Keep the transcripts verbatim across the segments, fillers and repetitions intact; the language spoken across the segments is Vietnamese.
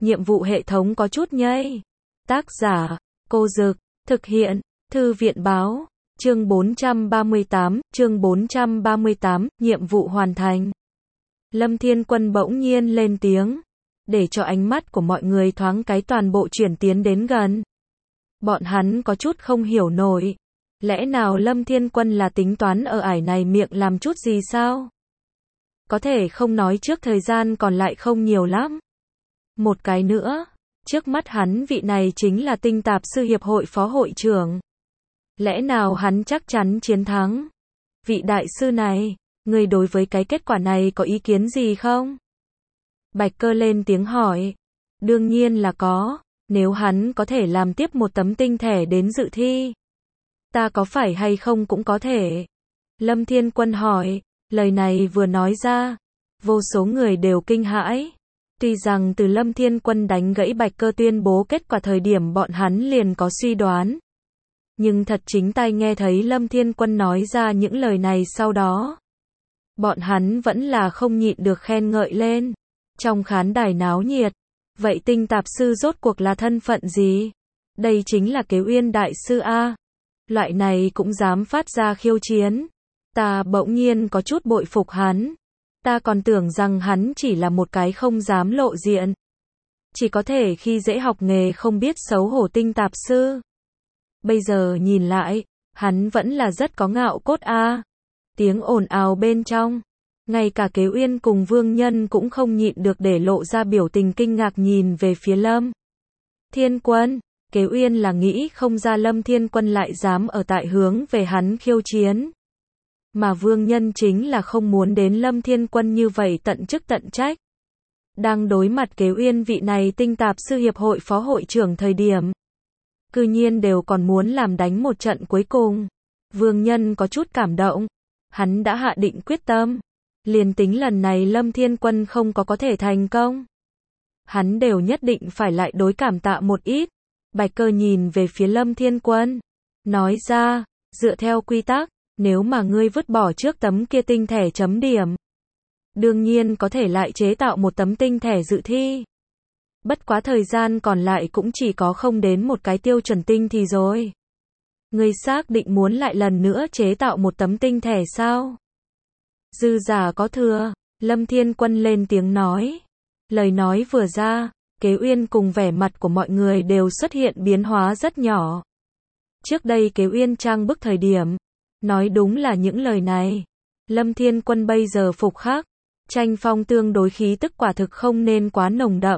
nhiệm vụ hệ thống có chút nhây. Tác giả, Cô Dực, thực hiện, Thư viện báo, chương bốn trăm ba mươi tám, chương bốn trăm ba mươi tám, nhiệm vụ hoàn thành. Lâm Thiên Quân bỗng nhiên lên tiếng, để cho ánh mắt của mọi người thoáng cái toàn bộ chuyển tiến đến gần. Bọn hắn có chút không hiểu nổi. Lẽ nào Lâm Thiên Quân là tính toán ở ải này miệng làm chút gì sao? Có thể không nói trước thời gian còn lại không nhiều lắm. Một cái nữa, trước mắt hắn vị này chính là tinh tạp sư hiệp hội phó hội trưởng. Lẽ nào hắn chắc chắn chiến thắng? Vị đại sư này, người đối với cái kết quả này có ý kiến gì không? Bạch Cơ lên tiếng hỏi. Đương nhiên là có, nếu hắn có thể làm tiếp một tấm tinh thẻ đến dự thi. Ta có phải hay không cũng có thể. Lâm Thiên Quân hỏi, lời này vừa nói ra, vô số người đều kinh hãi. Tuy rằng từ Lâm Thiên Quân đánh gãy Bạch Cơ tuyên bố kết quả thời điểm bọn hắn liền có suy đoán. Nhưng thật chính tay nghe thấy Lâm Thiên Quân nói ra những lời này sau đó. Bọn hắn vẫn là không nhịn được khen ngợi lên. Trong khán đài náo nhiệt. Vậy tinh tạp sư rốt cuộc là thân phận gì? Đây chính là Kế Uyên đại sư A. Loại này cũng dám phát ra khiêu chiến. Ta bỗng nhiên có chút bội phục hắn. Ta còn tưởng rằng hắn chỉ là một cái không dám lộ diện. Chỉ có thể khi dễ học nghề không biết xấu hổ tinh tạp sư. Bây giờ nhìn lại, hắn vẫn là rất có ngạo cốt a. Tiếng ồn ào bên trong. Ngay cả Kế Uyên cùng Vương Nhân cũng không nhịn được để lộ ra biểu tình kinh ngạc nhìn về phía Lâm Thiên Quân. Kế Uyên là nghĩ không ra Lâm Thiên Quân lại dám ở tại hướng về hắn khiêu chiến. Mà Vương Nhân chính là không muốn đến Lâm Thiên Quân như vậy tận chức tận trách. Đang đối mặt Kế Uyên vị này tinh tạp sư hiệp hội phó hội trưởng thời điểm. Cư nhiên đều còn muốn làm đánh một trận cuối cùng. Vương Nhân có chút cảm động. Hắn đã hạ định quyết tâm. Liền tính lần này Lâm Thiên Quân không có có thể thành công. Hắn đều nhất định phải lại đối cảm tạ một ít. Bạch Cơ nhìn về phía Lâm Thiên Quân. Nói ra, dựa theo quy tắc, nếu mà ngươi vứt bỏ trước tấm kia tinh thẻ chấm điểm. Đương nhiên có thể lại chế tạo một tấm tinh thẻ dự thi. Bất quá thời gian còn lại cũng chỉ có không đến một cái tiêu chuẩn tinh thì rồi. Ngươi xác định muốn lại lần nữa chế tạo một tấm tinh thẻ sao? Dư giả có thừa, Lâm Thiên Quân lên tiếng nói. Lời nói vừa ra, Kế Uyên cùng vẻ mặt của mọi người đều xuất hiện biến hóa rất nhỏ. Trước đây Kế Uyên trang bức thời điểm, nói đúng là những lời này. Lâm Thiên Quân bây giờ phục khắc, tranh phong tương đối khí tức quả thực không nên quá nồng đậm.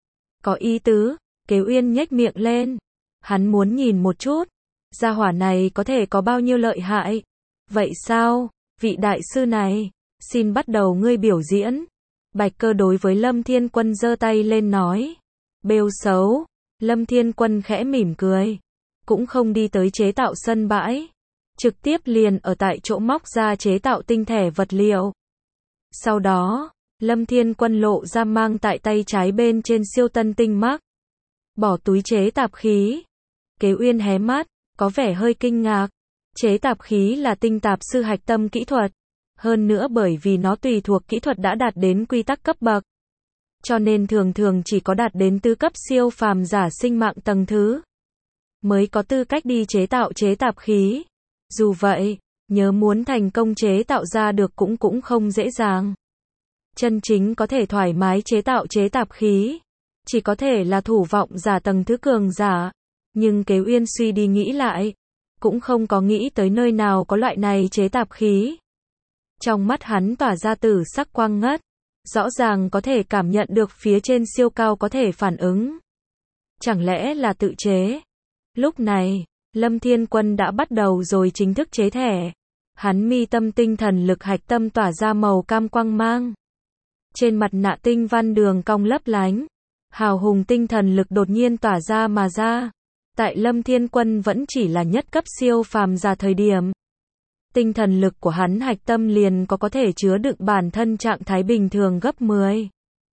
Có ý tứ, Kế Uyên nhếch miệng lên. Hắn muốn nhìn một chút, gia hỏa này có thể có bao nhiêu lợi hại. Vậy sao, vị đại sư này, xin bắt đầu ngươi biểu diễn. Bạch Cơ đối với Lâm Thiên Quân giơ tay lên nói. Bêu xấu, Lâm Thiên Quân khẽ mỉm cười. Cũng không đi tới chế tạo sân bãi. Trực tiếp liền ở tại chỗ móc ra chế tạo tinh thẻ vật liệu. Sau đó, Lâm Thiên Quân lộ ra mang tại tay trái bên trên siêu tân tinh mắc. Bỏ túi chế tạp khí. Kế Uyên hé mắt, có vẻ hơi kinh ngạc. Chế tạp khí là tinh tạp sư hạch tâm kỹ thuật. Hơn nữa bởi vì nó tùy thuộc kỹ thuật đã đạt đến quy tắc cấp bậc. Cho nên thường thường chỉ có đạt đến tứ cấp siêu phàm giả sinh mạng tầng thứ. Mới có tư cách đi chế tạo chế tạp khí. Dù vậy, nhớ muốn thành công chế tạo ra được cũng cũng không dễ dàng. Chân chính có thể thoải mái chế tạo chế tạp khí. Chỉ có thể là thủ vọng giả tầng thứ cường giả. Nhưng Kế Uyên suy đi nghĩ lại. Cũng không có nghĩ tới nơi nào có loại này chế tạp khí. Trong mắt hắn tỏa ra tử sắc quang ngất. Rõ ràng có thể cảm nhận được phía trên siêu cao có thể phản ứng. Chẳng lẽ là tự chế? Lúc này, Lâm Thiên Quân đã bắt đầu rồi chính thức chế thẻ. Hắn mi tâm tinh thần lực hạch tâm tỏa ra màu cam quang mang. Trên mặt nạ tinh văn đường cong lấp lánh. Hào hùng tinh thần lực đột nhiên tỏa ra mà ra. Tại Lâm Thiên Quân vẫn chỉ là nhất cấp siêu phàm giả thời điểm. Tinh thần lực của hắn hạch tâm liền có có thể chứa đựng bản thân trạng thái bình thường gấp mười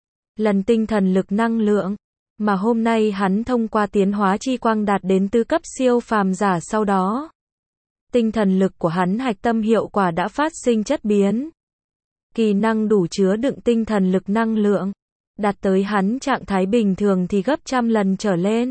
lần tinh thần lực năng lượng. Mà hôm nay hắn thông qua tiến hóa chi quang đạt đến tứ cấp siêu phàm giả sau đó. Tinh thần lực của hắn hạch tâm hiệu quả đã phát sinh chất biến. Kỳ năng đủ chứa đựng tinh thần lực năng lượng. đạt tới hắn trạng thái bình thường thì gấp trăm lần trở lên.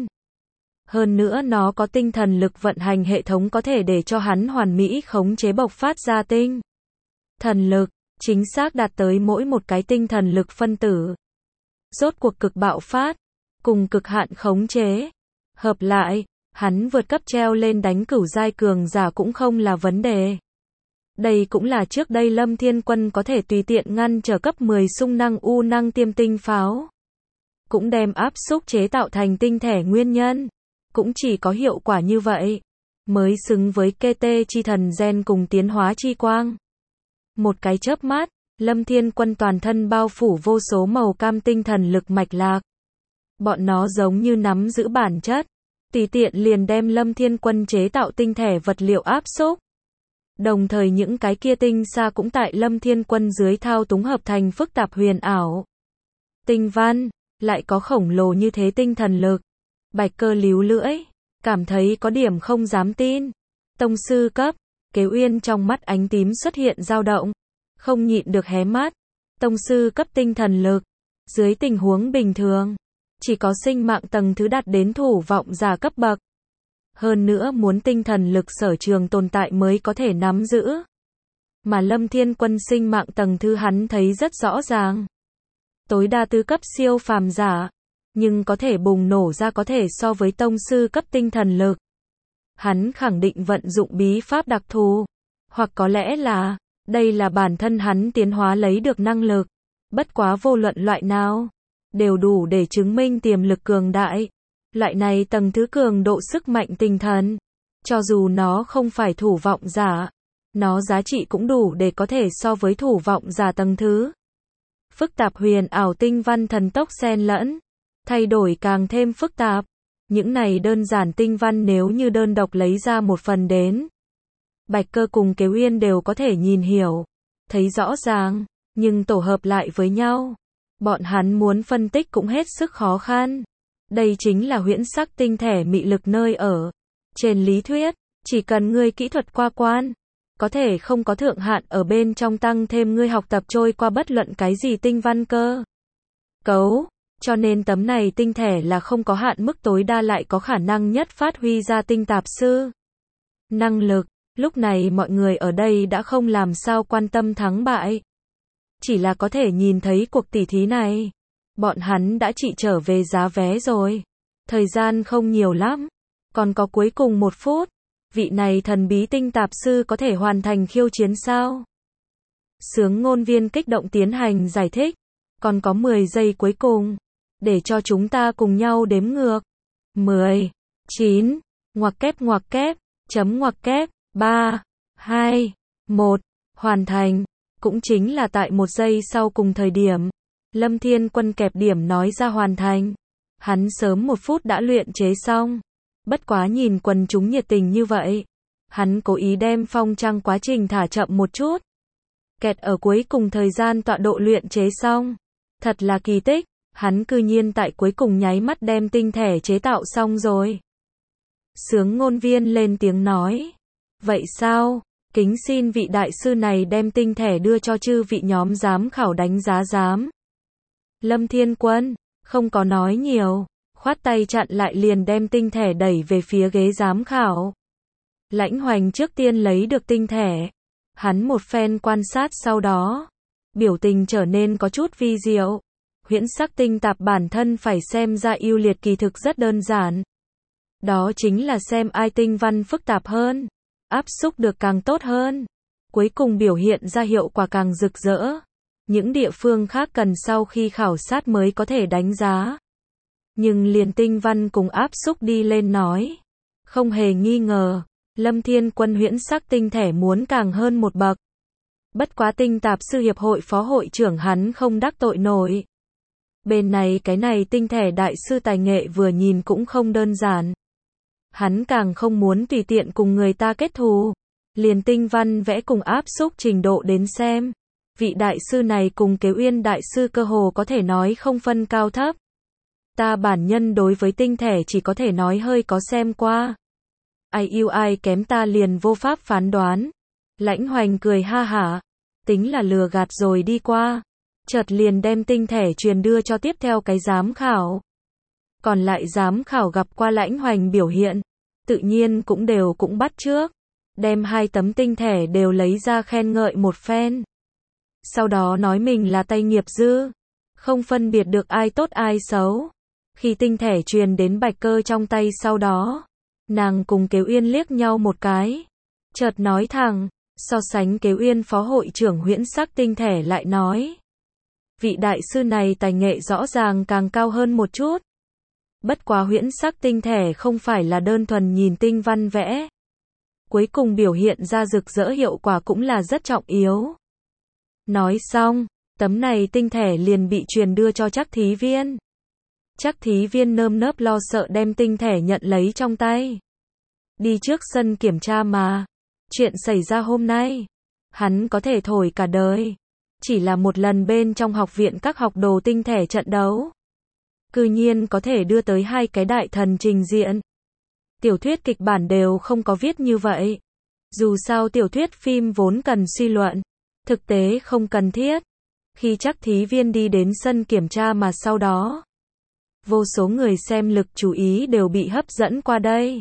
Hơn nữa nó có tinh thần lực vận hành hệ thống có thể để cho hắn hoàn mỹ khống chế bộc phát ra tinh thần lực, chính xác đạt tới mỗi một cái tinh thần lực phân tử. Rốt cuộc cực bạo phát, cùng cực hạn khống chế. Hợp lại, hắn vượt cấp treo lên đánh cửu giai cường giả cũng không là vấn đề. Đây cũng là trước đây Lâm Thiên Quân có thể tùy tiện ngăn trở cấp mười xung năng u năng tiêm tinh pháo. Cũng đem áp xúc chế tạo thành tinh thể nguyên nhân. Cũng chỉ có hiệu quả như vậy, mới xứng với kê tê chi thần gen cùng tiến hóa chi quang. Một cái chớp mắt, Lâm Thiên Quân toàn thân bao phủ vô số màu cam tinh thần lực mạch lạc. Bọn nó giống như nắm giữ bản chất, tùy tiện liền đem Lâm Thiên Quân chế tạo tinh thể vật liệu áp xúc. Đồng thời những cái kia tinh xa cũng tại Lâm Thiên Quân dưới thao túng hợp thành phức tạp huyền ảo. Tinh văn, lại có khổng lồ như thế tinh thần lực. Bạch Cơ líu lưỡi, cảm thấy có điểm không dám tin. Tông sư cấp, Kế Uyên trong mắt ánh tím xuất hiện dao động, không nhịn được hé mắt. Tông sư cấp tinh thần lực, dưới tình huống bình thường, chỉ có sinh mạng tầng thứ đạt đến thủ vọng giả cấp bậc. Hơn nữa muốn tinh thần lực sở trường tồn tại mới có thể nắm giữ. Mà Lâm Thiên Quân sinh mạng tầng thứ hắn thấy rất rõ ràng. Tối đa tứ cấp siêu phàm giả, nhưng có thể bùng nổ ra có thể so với tông sư cấp tinh thần lực. Hắn khẳng định vận dụng bí pháp đặc thù, hoặc có lẽ là, đây là bản thân hắn tiến hóa lấy được năng lực. Bất quá vô luận loại nào, đều đủ để chứng minh tiềm lực cường đại. Loại này tầng thứ cường độ sức mạnh tinh thần, cho dù nó không phải thủ vọng giả, nó giá trị cũng đủ để có thể so với thủ vọng giả tầng thứ. Phức tạp huyền ảo tinh văn thần tốc xen lẫn, thay đổi càng thêm phức tạp. Những này đơn giản tinh văn nếu như đơn độc lấy ra một phần đến, Bạch Cơ cùng Kế Uyên đều có thể nhìn hiểu, thấy rõ ràng, nhưng tổ hợp lại với nhau, bọn hắn muốn phân tích cũng hết sức khó khăn. Đây chính là huyễn sắc tinh thể mị lực nơi ở. Trên lý thuyết, chỉ cần ngươi kỹ thuật qua quan, có thể không có thượng hạn ở bên trong tăng thêm ngươi học tập trôi qua bất luận cái gì tinh văn cơ cấu. Cho nên tấm này tinh thể là không có hạn mức tối đa lại có khả năng nhất phát huy ra tinh tạp sư năng lực. Lúc này mọi người ở đây đã không làm sao quan tâm thắng bại, chỉ là có thể nhìn thấy cuộc tỉ thí này. Bọn hắn đã trị trở về giá vé rồi. Thời gian không nhiều lắm, còn có cuối cùng một phút. Vị này thần bí tinh tạp sư có thể hoàn thành khiêu chiến sao? Sướng ngôn viên kích động tiến hành giải thích. Còn có mười giây cuối cùng, để cho chúng ta cùng nhau đếm ngược. mười, chín, ngoặc kép ngoặc kép, chấm ngoặc kép, ba, hai, một, hoàn thành. Cũng chính là tại một giây sau cùng thời điểm, Lâm Thiên Quân kẹp điểm nói ra hoàn thành. Hắn sớm một phút đã luyện chế xong. Bất quá nhìn quần chúng nhiệt tình như vậy, hắn cố ý đem phong trăng quá trình thả chậm một chút. Kẹt ở cuối cùng thời gian tọa độ luyện chế xong. Thật là kỳ tích, hắn cư nhiên tại cuối cùng nháy mắt đem tinh thể chế tạo xong rồi. Sướng ngôn viên lên tiếng nói. Vậy sao? Kính xin vị đại sư này đem tinh thể đưa cho chư vị nhóm giám khảo đánh giá giám. Lâm Thiên Quân không có nói nhiều, khoát tay chặn lại liền đem tinh thể đẩy về phía ghế giám khảo. Lãnh Hoành trước tiên lấy được tinh thể, hắn một phen quan sát sau đó, biểu tình trở nên có chút vi diệu. Huyễn sắc tinh tạp bản thân phải xem ra ưu liệt kỳ thực rất đơn giản. Đó chính là xem ai tinh văn phức tạp hơn, áp xúc được càng tốt hơn, cuối cùng biểu hiện ra hiệu quả càng rực rỡ. Những địa phương khác cần sau khi khảo sát mới có thể đánh giá. Nhưng liền tinh văn cùng áp xúc đi lên nói, không hề nghi ngờ, Lâm Thiên Quân huyễn sắc tinh thể muốn càng hơn một bậc. Bất quá tinh tạp sư hiệp hội phó hội trưởng hắn không đắc tội nổi. Bên này cái này tinh thể đại sư tài nghệ vừa nhìn cũng không đơn giản. Hắn càng không muốn tùy tiện cùng người ta kết thù. Liền tinh văn vẽ cùng áp xúc trình độ đến xem. Vị đại sư này cùng Kế Uyên đại sư cơ hồ có thể nói không phân cao thấp. Ta bản nhân đối với tinh thể chỉ có thể nói hơi có xem qua. Ai yêu ai kém ta liền vô pháp phán đoán. Lãnh Hoành cười ha hả. Tính là lừa gạt rồi đi qua. chợt liền đem tinh thể truyền đưa cho tiếp theo cái giám khảo. Còn lại giám khảo gặp qua Lãnh Hoành biểu hiện, tự nhiên cũng đều cũng bắt chước, đem hai tấm tinh thể đều lấy ra khen ngợi một phen. Sau đó nói mình là tay nghiệp dư, không phân biệt được ai tốt ai xấu. Khi tinh thể truyền đến Bạch Cơ trong tay sau đó, nàng cùng Kế Uyên liếc nhau một cái, chợt nói thẳng, so sánh Kế Uyên phó hội trưởng huyễn sắc tinh thể lại nói. Vị đại sư này tài nghệ rõ ràng càng cao hơn một chút. Bất quá huyễn sắc tinh thể không phải là đơn thuần nhìn tinh văn vẽ. Cuối cùng biểu hiện ra rực rỡ hiệu quả cũng là rất trọng yếu. Nói xong, tấm này tinh thể liền bị truyền đưa cho Trác Thí Viên. Trác Thí Viên nơm nớp lo sợ đem tinh thể nhận lấy trong tay. Đi trước sân kiểm tra mà. Chuyện xảy ra hôm nay, hắn có thể thổi cả đời. Chỉ là một lần bên trong học viện các học đồ tinh thể trận đấu. Cư nhiên có thể đưa tới hai cái đại thần trình diện. Tiểu thuyết kịch bản đều không có viết như vậy. Dù sao tiểu thuyết phim vốn cần suy luận, thực tế không cần thiết. Khi Trác Thí Viên đi đến sân kiểm tra mà sau đó, vô số người xem lực chú ý đều bị hấp dẫn qua đây.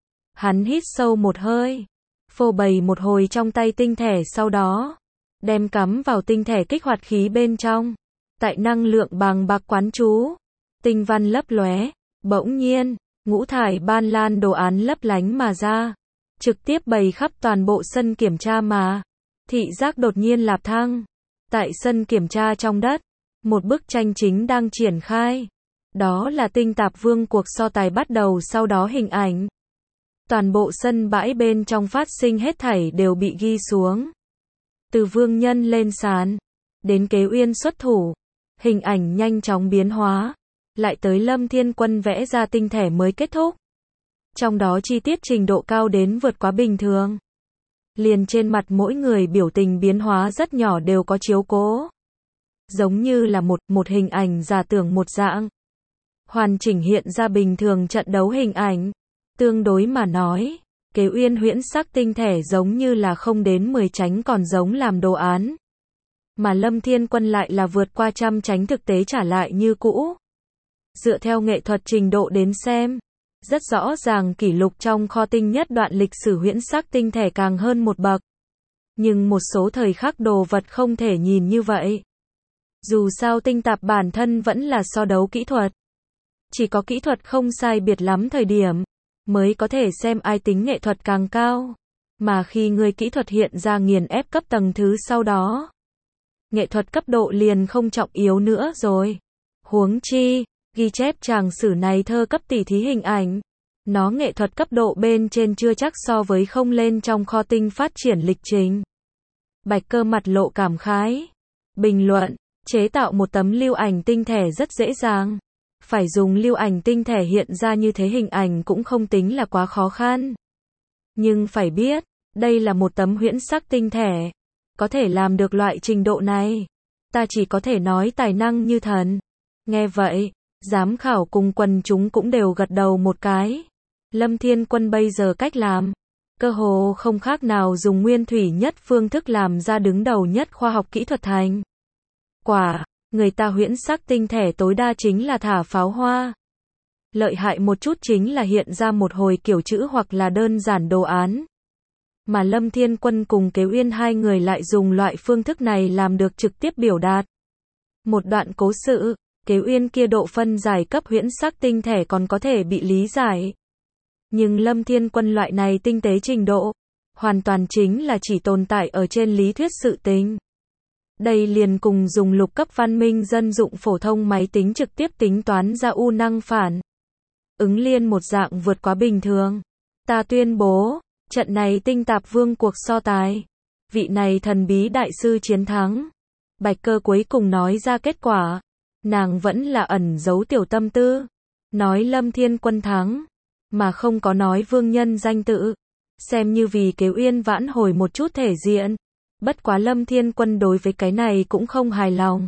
Hắn hít sâu một hơi, phô bày một hồi trong tay tinh thể sau đó, đem cắm vào tinh thể kích hoạt khí bên trong. Tại năng lượng bàng bạc quán chú, tinh văn lấp lóe, bỗng nhiên, ngũ thải ban lan đồ án lấp lánh mà ra, trực tiếp bày khắp toàn bộ sân kiểm tra mà. Thị giác đột nhiên lạp thăng. Tại sân kiểm tra trong đất, một bức tranh chính đang triển khai. Đó là Tinh Tạp Vương cuộc so tài bắt đầu sau đó hình ảnh. Toàn bộ sân bãi bên trong phát sinh hết thảy đều bị ghi xuống. Từ Vương Nhân lên sàn, đến Kế Uyên xuất thủ, hình ảnh nhanh chóng biến hóa, lại tới Lâm Thiên Quân vẽ ra tinh thể mới kết thúc. Trong đó chi tiết trình độ cao đến vượt quá bình thường. Liền trên mặt mỗi người biểu tình biến hóa rất nhỏ đều có chiếu cố. Giống như là một, một hình ảnh giả tưởng một dạng. Hoàn chỉnh hiện ra bình thường trận đấu hình ảnh. Tương đối mà nói, Kế Uyên huyễn sắc tinh thể giống như là không đến mười tránh còn giống làm đồ án. Mà Lâm Thiên Quân lại là vượt qua trăm tránh thực tế trả lại như cũ. Dựa theo nghệ thuật trình độ đến xem, rất rõ ràng kỷ lục trong kho tinh nhất đoạn lịch sử huyễn sắc tinh thể càng hơn một bậc. Nhưng một số thời khắc đồ vật không thể nhìn như vậy. Dù sao tinh tạp bản thân vẫn là so đấu kỹ thuật. Chỉ có kỹ thuật không sai biệt lắm thời điểm, mới có thể xem ai tính nghệ thuật càng cao. Mà khi người kỹ thuật hiện ra nghiền ép cấp tầng thứ sau đó, nghệ thuật cấp độ liền không trọng yếu nữa rồi. Huống chi, ghi chép tràng sử này thơ cấp tỉ thí hình ảnh. Nó nghệ thuật cấp độ bên trên chưa chắc so với không lên trong kho tinh phát triển lịch trình. Bạch Cơ mặt lộ cảm khái. Bình luận, chế tạo một tấm lưu ảnh tinh thể rất dễ dàng. Phải dùng lưu ảnh tinh thể hiện ra như thế hình ảnh cũng không tính là quá khó khăn. Nhưng phải biết, đây là một tấm huyễn sắc tinh thể. Có thể làm được loại trình độ này. Ta chỉ có thể nói tài năng như thần. Nghe vậy, giám khảo cùng quần chúng cũng đều gật đầu một cái. Lâm Thiên Quân bây giờ cách làm, cơ hồ không khác nào dùng nguyên thủy nhất phương thức làm ra đứng đầu nhất khoa học kỹ thuật thành. Quả, người ta huyễn sắc tinh thể tối đa chính là thả pháo hoa. Lợi hại một chút chính là hiện ra một hồi kiểu chữ hoặc là đơn giản đồ án. Mà Lâm Thiên Quân cùng Kế Uyên hai người lại dùng loại phương thức này làm được trực tiếp biểu đạt. Một đoạn cố sự, Kế Uyên kia độ phân giải cấp huyễn sắc tinh thể còn có thể bị lý giải. Nhưng Lâm Thiên Quân loại này tinh tế trình độ, hoàn toàn chính là chỉ tồn tại ở trên lý thuyết sự tình. Đây liền cùng dùng lục cấp văn minh dân dụng phổ thông máy tính trực tiếp tính toán ra u năng phản ứng liên một dạng vượt quá bình thường. Ta tuyên bố, trận này Tinh Tạp Vương cuộc so tài, vị này thần bí đại sư chiến thắng. Bạch Cơ cuối cùng nói ra kết quả. Nàng vẫn là ẩn giấu tiểu tâm tư, nói Lâm Thiên Quân thắng, mà không có nói vương nhân danh tự, xem như vì Kế Uyên vãn hồi một chút thể diện. Bất quá Lâm Thiên Quân đối với cái này cũng không hài lòng,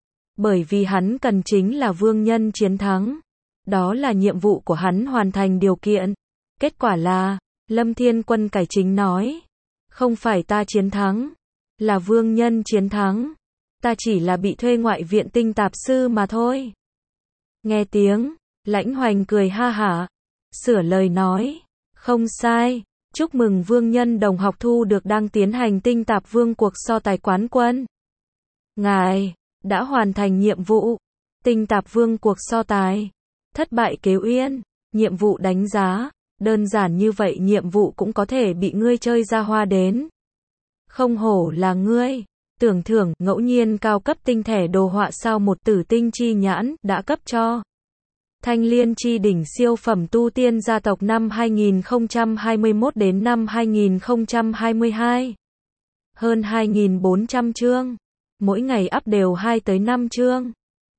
bởi vì hắn cần chính là vương nhân chiến thắng, đó là nhiệm vụ của hắn hoàn thành điều kiện. Kết quả là, Lâm Thiên Quân cải chính nói, không phải ta chiến thắng, là vương nhân chiến thắng. Ta chỉ là bị thuê ngoại viện tinh tạp sư mà thôi. Nghe tiếng, Lãnh Hoành cười ha hả, sửa lời nói, không sai, chúc mừng vương nhân đồng học thu được đang tiến hành tinh tạp vương cuộc so tài quán quân. Ngài đã hoàn thành nhiệm vụ tinh tạp vương cuộc so tài, thất bại kéo yên, nhiệm vụ đánh giá, đơn giản như vậy nhiệm vụ cũng có thể bị ngươi chơi ra hoa đến. Không hổ là ngươi, tưởng thưởng ngẫu nhiên cao cấp tinh thể đồ họa sao một tử tinh chi nhãn đã cấp cho. Thanh Liên chi đỉnh siêu phẩm tu tiên gia tộc năm hai nghìn không trăm hai mươi mốt đến năm hai nghìn không trăm hai mươi hai. Hơn hai nghìn bốn trăm chương, mỗi ngày up đều hai tới năm chương.